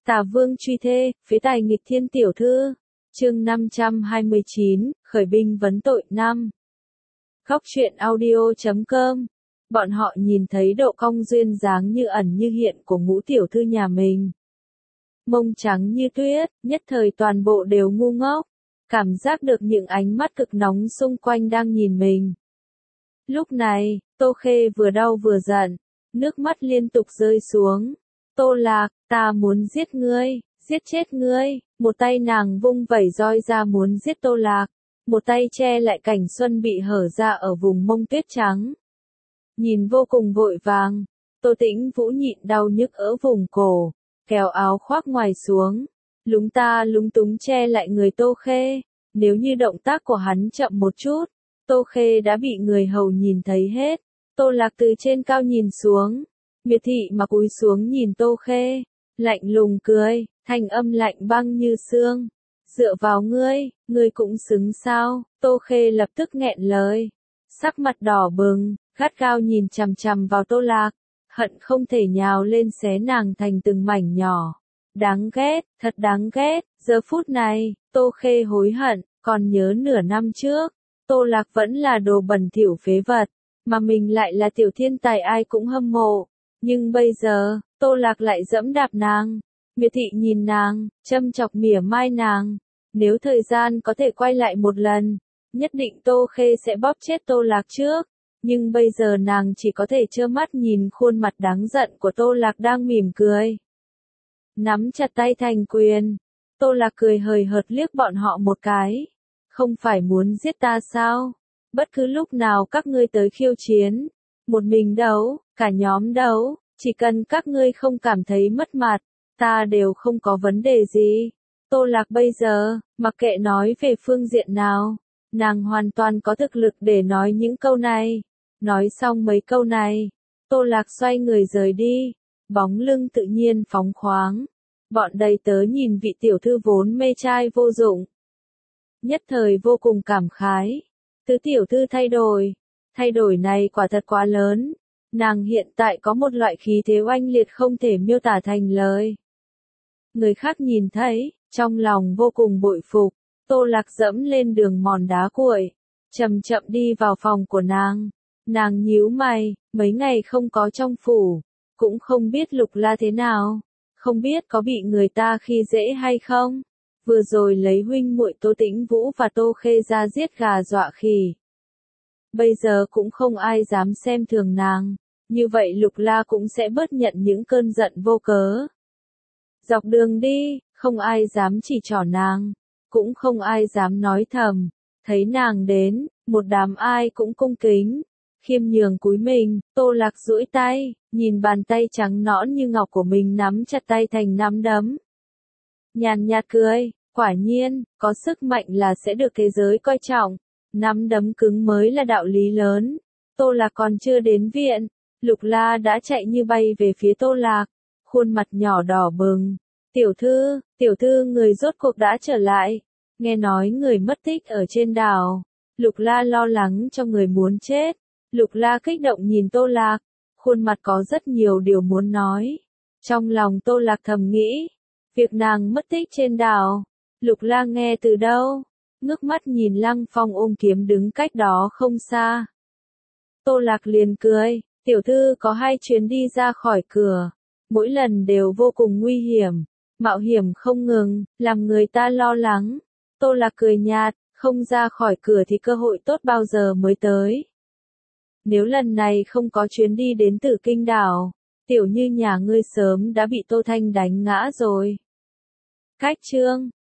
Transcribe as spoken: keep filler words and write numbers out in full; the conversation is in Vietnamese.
Tả Vương truy thê, phế tài nghịch thiên tiểu thư. Chương năm trăm hai mươi chín, khởi binh vấn tội năm. Góc truyện audio chấm com. Bọn họ nhìn thấy độ cong duyên dáng như ẩn như hiện của ngũ tiểu thư nhà mình. Mông trắng như tuyết, nhất thời toàn bộ đều ngu ngốc, cảm giác được những ánh mắt cực nóng xung quanh đang nhìn mình. Lúc này, Tô Khê vừa đau vừa giận, nước mắt liên tục rơi xuống. Tô Lạc, ta muốn giết ngươi, giết chết ngươi. Một tay nàng vung vẩy roi ra muốn giết Tô Lạc, một tay che lại cảnh xuân bị hở ra ở vùng mông tuyết trắng. Nhìn vô cùng vội vàng, Tô Tĩnh Vũ nhịn đau nhức ở vùng cổ, kéo áo khoác ngoài xuống, lúng ta lúng túng che lại người Tô Khê. Nếu như động tác của hắn chậm một chút, Tô Khê đã bị người hầu nhìn thấy hết. Tô Lạc từ trên cao nhìn xuống, miệt thị mà cúi xuống nhìn Tô Khê, lạnh lùng cười, thanh âm lạnh băng như xương. Dựa vào ngươi, ngươi cũng xứng sao? Tô Khê lập tức nghẹn lời, sắc mặt đỏ bừng, gắt gao nhìn chằm chằm vào Tô Lạc, hận không thể nhào lên xé nàng thành từng mảnh nhỏ. Đáng ghét, thật đáng ghét. Giờ phút này, Tô Khê hối hận, còn nhớ nửa năm trước, Tô Lạc vẫn là đồ bẩn thỉu phế vật, mà mình lại là tiểu thiên tài ai cũng hâm mộ. Nhưng bây giờ, Tô Lạc lại dẫm đạp nàng, miệt thị nhìn nàng, châm chọc mỉa mai nàng. Nếu thời gian có thể quay lại một lần, nhất định Tô Khê sẽ bóp chết Tô Lạc trước. Nhưng bây giờ nàng chỉ có thể trơ mắt nhìn khuôn mặt đáng giận của Tô Lạc đang mỉm cười. Nắm chặt tay thành quyền, Tô Lạc cười hời hợt liếc bọn họ một cái. Không phải muốn giết ta sao? Bất cứ lúc nào các ngươi tới khiêu chiến, một mình đấu, cả nhóm đấu, chỉ cần các ngươi không cảm thấy mất mặt, ta đều không có vấn đề gì. Tô Lạc bây giờ, mặc kệ nói về phương diện nào, nàng hoàn toàn có thực lực để nói những câu này. Nói xong mấy câu này, Tô Lạc xoay người rời đi, bóng lưng tự nhiên phóng khoáng. Bọn đầy tớ nhìn vị tiểu thư vốn mê trai vô dụng, nhất thời vô cùng cảm khái. Tứ tiểu thư thay đổi, thay đổi này quả thật quá lớn. Nàng hiện tại có một loại khí thế oanh liệt không thể miêu tả thành lời. Người khác nhìn thấy, trong lòng vô cùng bội phục. Tô Lạc dẫm lên đường mòn đá cuội, chậm chậm đi vào phòng của nàng. Nàng nhíu mày, mấy ngày không có trong phủ, cũng không biết Lục La thế nào, không biết có bị người ta khi dễ hay không. Vừa rồi lấy huynh muội Tô Tĩnh Vũ và Tô Khê ra giết gà dọa khỉ. Bây giờ cũng không ai dám xem thường nàng, như vậy Lục La cũng sẽ bớt nhận những cơn giận vô cớ. Dọc đường đi, không ai dám chỉ trỏ nàng, cũng không ai dám nói thầm. Thấy nàng đến, một đám ai cũng cung kính, khiêm nhường cúi mình. Tô Lạc duỗi tay, nhìn bàn tay trắng nõn như ngọc của mình nắm chặt tay thành nắm đấm. Nhàn nhạt cười, quả nhiên, có sức mạnh là sẽ được thế giới coi trọng. Nắm đấm cứng mới là đạo lý lớn. Tô Lạc còn chưa đến viện, Lục La đã chạy như bay về phía Tô Lạc, khuôn mặt nhỏ đỏ bừng. Tiểu thư, tiểu thư người rốt cuộc đã trở lại. Nghe nói người mất tích ở trên đảo. Lục La lo lắng cho người muốn chết. Lục La kích động nhìn Tô Lạc, khuôn mặt có rất nhiều điều muốn nói. Trong lòng Tô Lạc thầm nghĩ, việc nàng mất tích trên đảo, Lục La nghe từ đâu? Ngước mắt nhìn Lăng Phong ôm kiếm đứng cách đó không xa. Tô Lạc liền cười, tiểu thư có hai chuyến đi ra khỏi cửa, mỗi lần đều vô cùng nguy hiểm, mạo hiểm không ngừng, làm người ta lo lắng. Tô Lạc cười nhạt, không ra khỏi cửa thì cơ hội tốt bao giờ mới tới. Nếu lần này không có chuyến đi đến Tử Kinh đảo, tiểu như nhà ngươi sớm đã bị Tô Thanh đánh ngã rồi. Cách chương